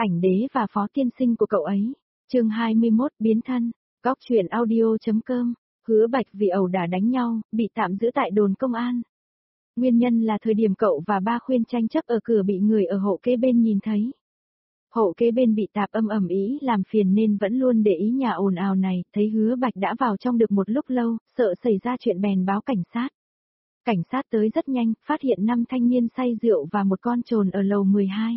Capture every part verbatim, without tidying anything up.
Ảnh đế và phó tiên sinh của cậu ấy. Chương hai mươi mốt biến thân. Góc truyện audio.com. Hứa Bạch vì ẩu đả đánh nhau, bị tạm giữ tại đồn công an. Nguyên nhân là thời điểm cậu và Ba Khuyên tranh chấp ở cửa bị người ở hộ kế bên nhìn thấy. Hộ kế bên bị tạp âm ầm ý làm phiền nên vẫn luôn để ý nhà ồn ào này, thấy Hứa Bạch đã vào trong được một lúc lâu, sợ xảy ra chuyện bèn báo cảnh sát. Cảnh sát tới rất nhanh, phát hiện năm thanh niên say rượu và một con trồn ở lầu mười hai.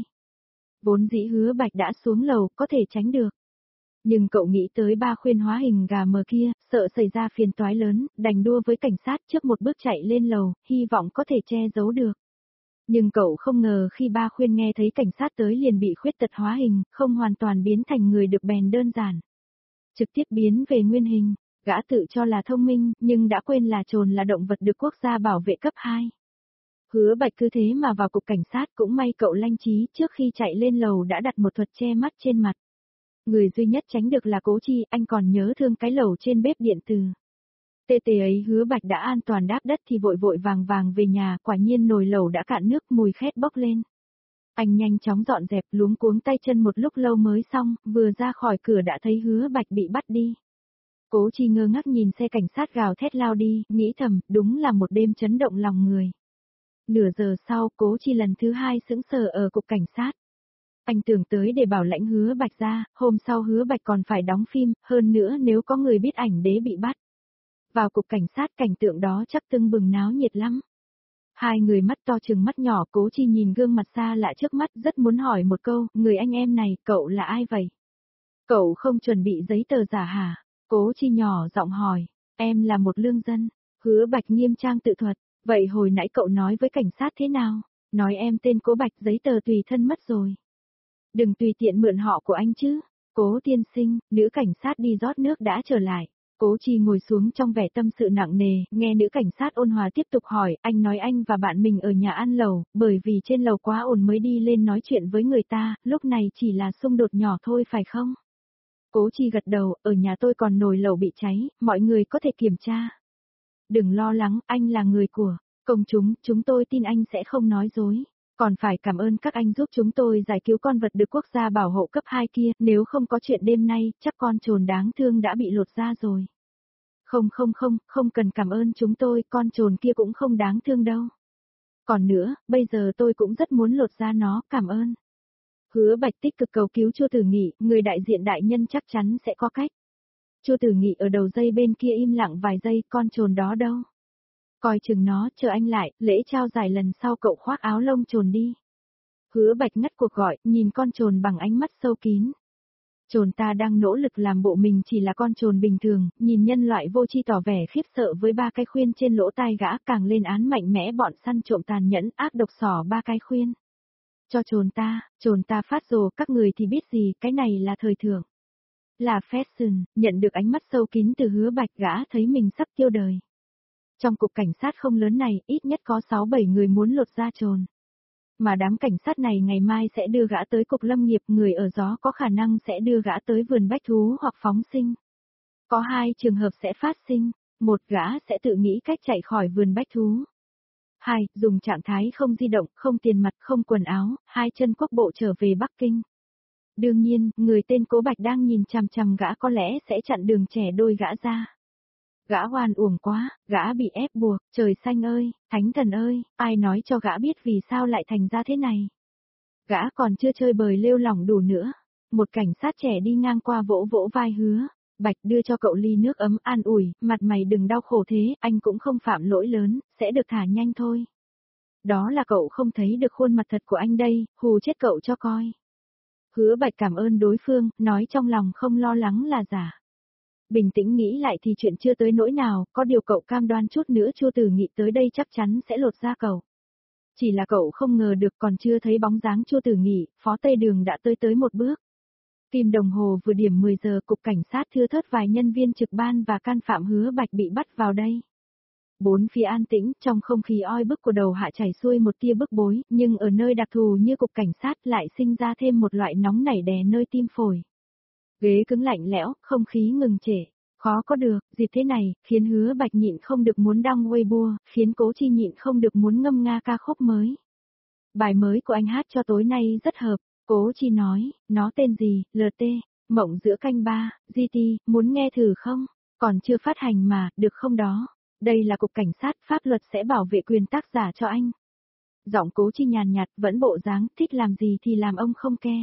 Vốn dĩ Hứa Bạch đã xuống lầu, có thể tránh được. Nhưng cậu nghĩ tới Ba Khuyên hóa hình gà mờ kia, sợ xảy ra phiền toái lớn, đành đua với cảnh sát trước một bước chạy lên lầu, hy vọng có thể che giấu được. Nhưng cậu không ngờ khi Ba Khuyên nghe thấy cảnh sát tới liền bị khuyết tật hóa hình, không hoàn toàn biến thành người được bèn đơn giản. Trực tiếp biến về nguyên hình, gã tự cho là thông minh, nhưng đã quên là trồn là động vật được quốc gia bảo vệ cấp hai. Hứa Bạch cứ thế mà vào cục cảnh sát, cũng may cậu lanh trí trước khi chạy lên lầu đã đặt một thuật che mắt trên mặt. Người duy nhất tránh được là Cố Chi, anh còn nhớ thương cái lầu trên bếp điện từ. Tê tê ấy Hứa Bạch đã an toàn đáp đất thì vội vội vàng vàng về nhà, quả nhiên nồi lẩu đã cạn nước, mùi khét bốc lên. Anh nhanh chóng dọn dẹp, luống cuống tay chân một lúc lâu mới xong, vừa ra khỏi cửa đã thấy Hứa Bạch bị bắt đi. Cố Chi ngơ ngác nhìn xe cảnh sát gào thét lao đi, nghĩ thầm, đúng là một đêm chấn động lòng người. Nửa giờ sau, Cố Chi lần thứ hai sững sờ ở cục cảnh sát. Anh tưởng tới để bảo lãnh Hứa Bạch ra, hôm sau Hứa Bạch còn phải đóng phim, hơn nữa nếu có người biết ảnh đế bị bắt. Vào cục cảnh sát cảnh tượng đó chắc tưng bừng náo nhiệt lắm. Hai người mắt to trừng mắt nhỏ, Cố Chi nhìn gương mặt xa lạ trước mắt rất muốn hỏi một câu, người anh em này, cậu là ai vậy? Cậu không chuẩn bị giấy tờ giả hả? Cố Chi nhỏ giọng hỏi, em là một lương dân. Hứa Bạch nghiêm trang tự thuật, vậy hồi nãy cậu nói với cảnh sát thế nào? Nói em tên Cố Bạch, giấy tờ tùy thân mất rồi. Đừng tùy tiện mượn họ của anh chứ. Cố tiên sinh, nữ cảnh sát đi rót nước đã trở lại. Cố Chi ngồi xuống trong vẻ tâm sự nặng nề, nghe nữ cảnh sát ôn hòa tiếp tục hỏi, anh nói anh và bạn mình ở nhà ăn lẩu, bởi vì trên lầu quá ồn mới đi lên nói chuyện với người ta, lúc này chỉ là xung đột nhỏ thôi phải không? Cố Chi gật đầu, ở nhà tôi còn nồi lẩu bị cháy, mọi người có thể kiểm tra. Đừng lo lắng, anh là người của công chúng, chúng tôi tin anh sẽ không nói dối. Còn phải cảm ơn các anh giúp chúng tôi giải cứu con vật được quốc gia bảo hộ cấp hai kia, nếu không có chuyện đêm nay, chắc con trồn đáng thương đã bị lột da rồi. Không không không, không cần cảm ơn chúng tôi, con trồn kia cũng không đáng thương đâu. Còn nữa, bây giờ tôi cũng rất muốn lột da nó, cảm ơn. Hứa Bạch tích cực cầu cứu Chu Tử Nghị, người đại diện đại nhân chắc chắn sẽ có cách. Chu Tử Nghị ở đầu dây bên kia im lặng vài giây, con trồn đó đâu? Coi chừng nó, chờ anh lại, lễ trao giải lần sau cậu khoác áo lông trồn đi. Hứa Bạch ngắt cuộc gọi, nhìn con trồn bằng ánh mắt sâu kín. Trồn ta đang nỗ lực làm bộ mình chỉ là con trồn bình thường, nhìn nhân loại vô tri tỏ vẻ khiếp sợ với ba cái khuyên trên lỗ tai gã, càng lên án mạnh mẽ bọn săn trộm tàn nhẫn ác độc xỏ ba cái khuyên. Cho trồn ta, trồn ta phát rồ, các người thì biết gì, cái này là thời thượng. Là fashion, nhận được ánh mắt sâu kín từ Hứa Bạch, gã thấy mình sắp tiêu đời. Trong cục cảnh sát không lớn này, ít nhất có sáu bảy người muốn lột da trồn. Mà đám cảnh sát này ngày mai sẽ đưa gã tới cục lâm nghiệp, người ở gió có khả năng sẽ đưa gã tới vườn bách thú hoặc phóng sinh. Có hai trường hợp sẽ phát sinh, một gã sẽ tự nghĩ cách chạy khỏi vườn bách thú. Hai, dùng trạng thái không di động, không tiền mặt, không quần áo, hai chân quốc bộ trở về Bắc Kinh. Đương nhiên, người tên Cố Bạch đang nhìn chằm chằm gã có lẽ sẽ chặn đường trẻ đôi gã ra. Gã oan uổng quá, gã bị ép buộc, trời xanh ơi, thánh thần ơi, ai nói cho gã biết vì sao lại thành ra thế này. Gã còn chưa chơi bời lêu lỏng đủ nữa. Một cảnh sát trẻ đi ngang qua vỗ vỗ vai Hứa Bạch, đưa cho cậu ly nước ấm an ủi, mặt mày đừng đau khổ thế, anh cũng không phạm lỗi lớn, sẽ được thả nhanh thôi. Đó là cậu không thấy được khuôn mặt thật của anh đây, hù chết cậu cho coi. Hứa Bạch cảm ơn đối phương, nói trong lòng không lo lắng là giả. Bình tĩnh nghĩ lại thì chuyện chưa tới nỗi nào, có điều cậu cam đoan chút nữa Chu Tử Nghị tới đây chắc chắn sẽ lột da cậu. Chỉ là cậu không ngờ được còn chưa thấy bóng dáng Chu Tử Nghị, Phó Tây Đường đã tới tới một bước. Kim đồng hồ vừa điểm mười giờ, cục cảnh sát thưa thớt vài nhân viên trực ban và can phạm Hứa Bạch bị bắt vào đây. Bốn phía an tĩnh, trong không khí oi bức của đầu hạ chảy xuôi một tia bức bối, nhưng ở nơi đặc thù như cục cảnh sát lại sinh ra thêm một loại nóng nảy đè nơi tim phổi. Ghế cứng lạnh lẽo, không khí ngừng trệ. Khó có được, dịp thế này, khiến Hứa Bạch nhịn không được muốn đăng Weibo, khiến Cố Chi nhịn không được muốn ngâm nga ca khúc mới. Bài mới của anh hát cho tối nay rất hợp, Cố Chi nói, nó tên gì, lờ tê, mộng giữa canh ba, giê tê, muốn nghe thử không? Còn chưa phát hành mà, được không đó? Đây là cục cảnh sát, pháp luật sẽ bảo vệ quyền tác giả cho anh. Giọng Cố Chi nhàn nhạt, vẫn bộ dáng, thích làm gì thì làm ông không ke.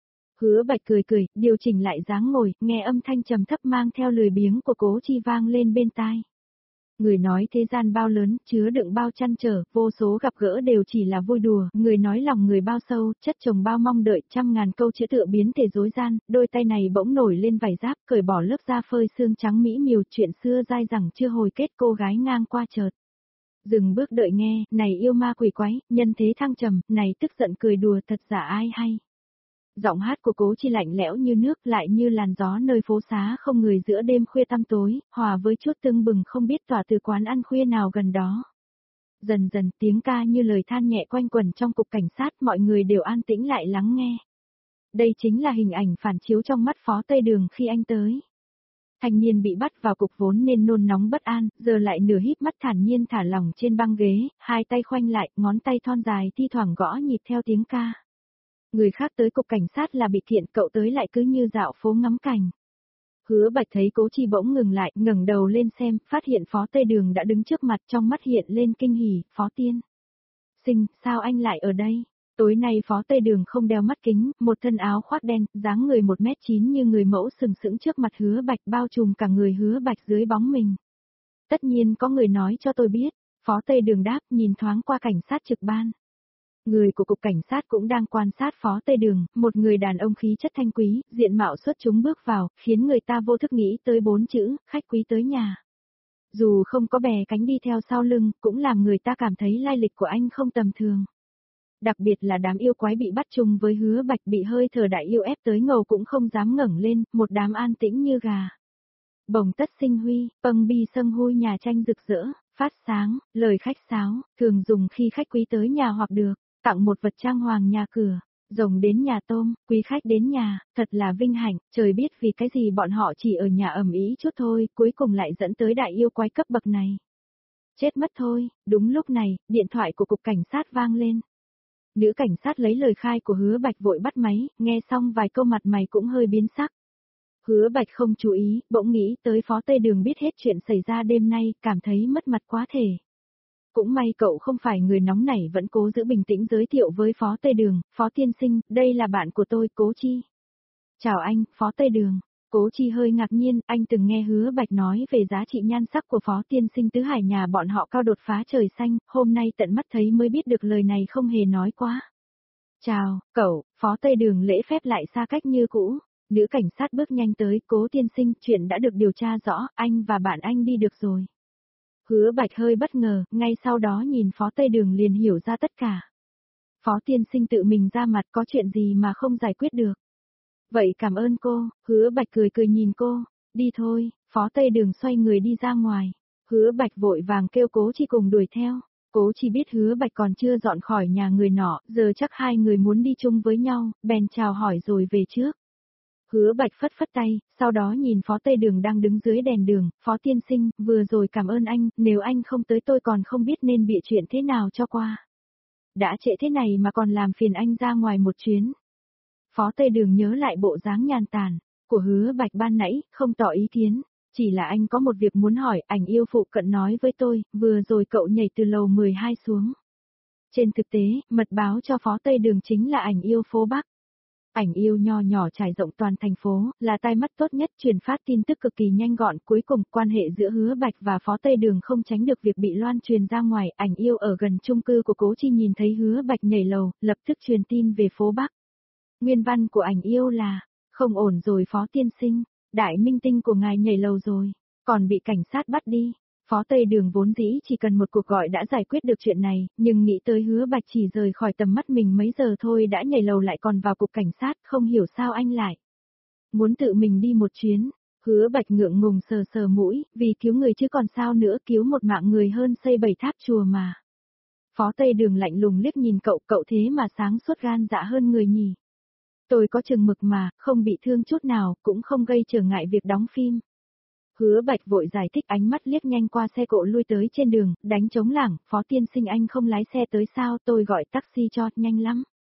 Hứa Bạch cười cười, điều chỉnh lại dáng ngồi, nghe âm thanh trầm thấp mang theo lười biếng của Cố Chi vang lên bên tai. Người nói thế gian bao lớn, chứa đựng bao trăn trở, vô số gặp gỡ đều chỉ là vui đùa, người nói lòng người bao sâu, chất chồng bao mong đợi, trăm ngàn câu chữ tựa biến thể dối gian, đôi tay này bỗng nổi lên vải giáp, cởi bỏ lớp da phơi xương trắng mỹ miều, chuyện xưa dai dẳng chưa hồi kết, cô gái ngang qua chợt. Dừng bước đợi nghe, này yêu ma quỷ quái, nhân thế thăng trầm, này tức giận cười đùa thật giả ai hay. Giọng hát của Cố Chi lạnh lẽo như nước, lại như làn gió nơi phố xá không người giữa đêm khuya tăm tối, hòa với chút tưng bừng không biết tỏa từ quán ăn khuya nào gần đó. Dần dần tiếng ca như lời than nhẹ quanh quẩn trong cục cảnh sát, mọi người đều an tĩnh lại lắng nghe. Đây chính là hình ảnh phản chiếu trong mắt Phó Tây Đường khi anh tới. Thanh niên bị bắt vào cục vốn nên nôn nóng bất an, giờ lại nửa híp mắt thản nhiên thả lỏng trên băng ghế, hai tay khoanh lại, ngón tay thon dài thi thoảng gõ nhịp theo tiếng ca. Người khác tới cục cảnh sát là bị kiện, cậu tới lại cứ như dạo phố ngắm cảnh. Hứa Bạch thấy Cố Chi bỗng ngừng lại, ngẩng đầu lên xem, phát hiện Phó Tây Đường đã đứng trước mặt, trong mắt hiện lên kinh hỉ, Phó Tiên Sinh, sao anh lại ở đây? Tối nay Phó Tây Đường không đeo mắt kính, một thân áo khoác đen, dáng người một mét chín như người mẫu sừng sững trước mặt Hứa Bạch, bao trùm cả người Hứa Bạch dưới bóng mình. Tất nhiên có người nói cho tôi biết, Phó Tây Đường đáp, nhìn thoáng qua cảnh sát trực ban. Người của cục cảnh sát cũng đang quan sát Phó Tây Đường, một người đàn ông khí chất thanh quý, diện mạo xuất chúng bước vào, khiến người ta vô thức nghĩ tới bốn chữ, khách quý tới nhà. Dù không có bè cánh đi theo sau lưng, cũng làm người ta cảm thấy lai lịch của anh không tầm thường. Đặc biệt là đám yêu quái bị bắt chung với Hứa Bạch bị hơi thở đại yêu ép tới ngầu cũng không dám ngẩng lên, một đám an tĩnh như gà. Bồng tất sinh huy, pâng bi sâng hui nhà tranh rực rỡ, phát sáng, lời khách sáo, thường dùng khi khách quý tới nhà hoặc được tặng một vật trang hoàng nhà cửa, rồng đến nhà tôm, quý khách đến nhà, thật là vinh hạnh, trời biết vì cái gì bọn họ chỉ ở nhà ầm ĩ chút thôi, cuối cùng lại dẫn tới đại yêu quái cấp bậc này. Chết mất thôi, đúng lúc này, điện thoại của cục cảnh sát vang lên. Nữ cảnh sát lấy lời khai của Hứa Bạch vội bắt máy, nghe xong vài câu mặt mày cũng hơi biến sắc. Hứa Bạch không chú ý, bỗng nghĩ tới Phó Tây Đường biết hết chuyện xảy ra đêm nay, cảm thấy mất mặt quá thể. Cũng may cậu không phải người nóng nảy vẫn cố giữ bình tĩnh giới thiệu với Phó Tây Đường, Phó Tiên Sinh, đây là bạn của tôi, Cố Chi. Chào anh, Phó Tây Đường. Cố Chi hơi ngạc nhiên, anh từng nghe Hứa Bạch nói về giá trị nhan sắc của Phó Tiên Sinh tứ hải nhà bọn họ cao đột phá trời xanh, hôm nay tận mắt thấy mới biết được lời này không hề nói quá. Chào, cậu, Phó Tây Đường lễ phép lại xa cách như cũ. Nữ cảnh sát bước nhanh tới, Cố Tiên Sinh, chuyện đã được điều tra rõ, anh và bạn anh đi được rồi. Hứa Bạch hơi bất ngờ, ngay sau đó nhìn Phó Tây Đường liền hiểu ra tất cả. Phó Tiên Sinh tự mình ra mặt, có chuyện gì mà không giải quyết được. Vậy cảm ơn cô, Hứa Bạch cười cười nhìn cô, đi thôi, Phó Tây Đường xoay người đi ra ngoài. Hứa Bạch vội vàng kêu Cố Chi cùng đuổi theo. Cố Chi biết Hứa Bạch còn chưa dọn khỏi nhà người nọ, giờ chắc hai người muốn đi chung với nhau, bèn chào hỏi rồi về trước. Hứa Bạch phất phất tay, sau đó nhìn Phó Tây Đường đang đứng dưới đèn đường, Phó Tiên Sinh, vừa rồi cảm ơn anh, nếu anh không tới tôi còn không biết nên bịa chuyện thế nào cho qua. Đã trễ thế này mà còn làm phiền anh ra ngoài một chuyến. Phó Tây Đường nhớ lại bộ dáng nhàn tản của Hứa Bạch ban nãy, không tỏ ý kiến, chỉ là anh có một việc muốn hỏi, ảnh yêu phụ cận nói với tôi, vừa rồi cậu nhảy từ lầu mười hai xuống. Trên thực tế, mật báo cho Phó Tây Đường chính là ảnh yêu phố Bắc. Ảnh yêu nho nhỏ trải rộng toàn thành phố, là tai mắt tốt nhất truyền phát tin tức cực kỳ nhanh gọn, cuối cùng quan hệ giữa Hứa Bạch và Phó Tây Đường không tránh được việc bị loan truyền ra ngoài, ảnh yêu ở gần chung cư của Cố Chi nhìn thấy Hứa Bạch nhảy lầu, lập tức truyền tin về phố Bắc. Nguyên văn của ảnh yêu là, không ổn rồi Phó Tiên Sinh, đại minh tinh của ngài nhảy lầu rồi, còn bị cảnh sát bắt đi. Phó Tây Đường vốn dĩ chỉ cần một cuộc gọi đã giải quyết được chuyện này, nhưng nghĩ tới Hứa Bạch chỉ rời khỏi tầm mắt mình mấy giờ thôi đã nhảy lầu lại còn vào cục cảnh sát, không hiểu sao anh lại muốn tự mình đi một chuyến. Hứa Bạch ngượng ngùng sờ sờ mũi, vì cứu người chứ còn sao nữa, cứu một mạng người hơn xây bảy tháp chùa mà. Phó Tây Đường lạnh lùng liếc nhìn cậu, cậu thế mà sáng suốt gan dạ hơn người nhỉ. Tôi có chừng mực mà, không bị thương chút nào, cũng không gây trở ngại việc đóng phim. Hứa Bạch vội giải thích, ánh mắt liếc nhanh qua xe cộ lui tới trên đường, đánh trống lảng, Phó Tiên Sinh anh không lái xe tới sao, tôi gọi taxi cho, nhanh lắm.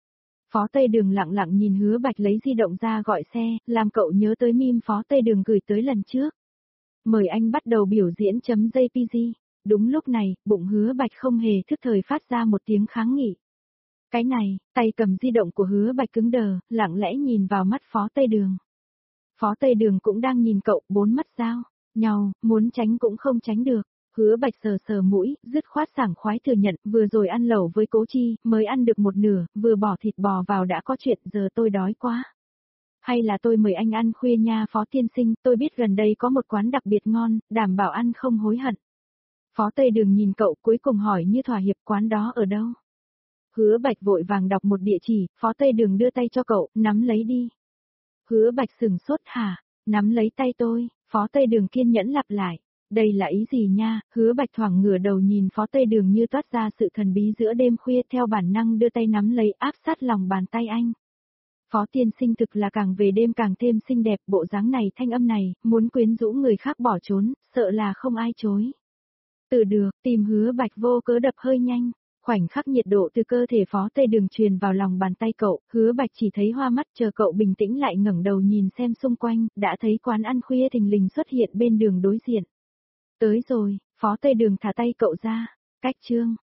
Phó Tây Đường lặng lặng nhìn Hứa Bạch lấy di động ra gọi xe, làm cậu nhớ tới meme Phó Tây Đường gửi tới lần trước. Mời anh bắt đầu biểu diễn chấm J P G. Đúng lúc này, bụng Hứa Bạch không hề thức thời phát ra một tiếng kháng nghị. Cái này, tay cầm di động của Hứa Bạch cứng đờ, lặng lẽ nhìn vào mắt Phó Tây Đường. Phó Tây Đường cũng đang nhìn cậu, bốn mắt giao nhau, muốn tránh cũng không tránh được. Hứa Bạch sờ sờ mũi, dứt khoát sảng khoái thừa nhận, vừa rồi ăn lẩu với Cố Chi, mới ăn được một nửa, vừa bỏ thịt bò vào đã có chuyện, giờ tôi đói quá. Hay là tôi mời anh ăn khuya nha Phó tiên sinh, tôi biết gần đây có một quán đặc biệt ngon, đảm bảo ăn không hối hận. Phó Tây Đường nhìn cậu cuối cùng hỏi như thỏa hiệp, quán đó ở đâu? Hứa Bạch vội vàng đọc một địa chỉ, Phó Tây Đường đưa tay cho cậu, nắm lấy đi. Hứa Bạch sừng sốt hả, nắm lấy tay tôi, Phó Tây Đường kiên nhẫn lặp lại. Đây là ý gì nha, Hứa Bạch thoảng ngửa đầu nhìn Phó Tây Đường như toát ra sự thần bí giữa đêm khuya, theo bản năng đưa tay nắm lấy áp sát lòng bàn tay anh. Phó tiên sinh thực là càng về đêm càng thêm xinh đẹp, bộ dáng này thanh âm này, muốn quyến rũ người khác bỏ trốn, sợ là không ai chối. Từ được, tìm Hứa Bạch vô cớ đập hơi nhanh. Khoảnh khắc nhiệt độ từ cơ thể Phó Tây Đường truyền vào lòng bàn tay cậu, Hứa Bạch chỉ thấy hoa mắt, chờ cậu bình tĩnh lại ngẩng đầu nhìn xem xung quanh, đã thấy quán ăn khuya thình lình xuất hiện bên đường đối diện. Tới rồi, Phó Tây Đường thả tay cậu ra, cách chương.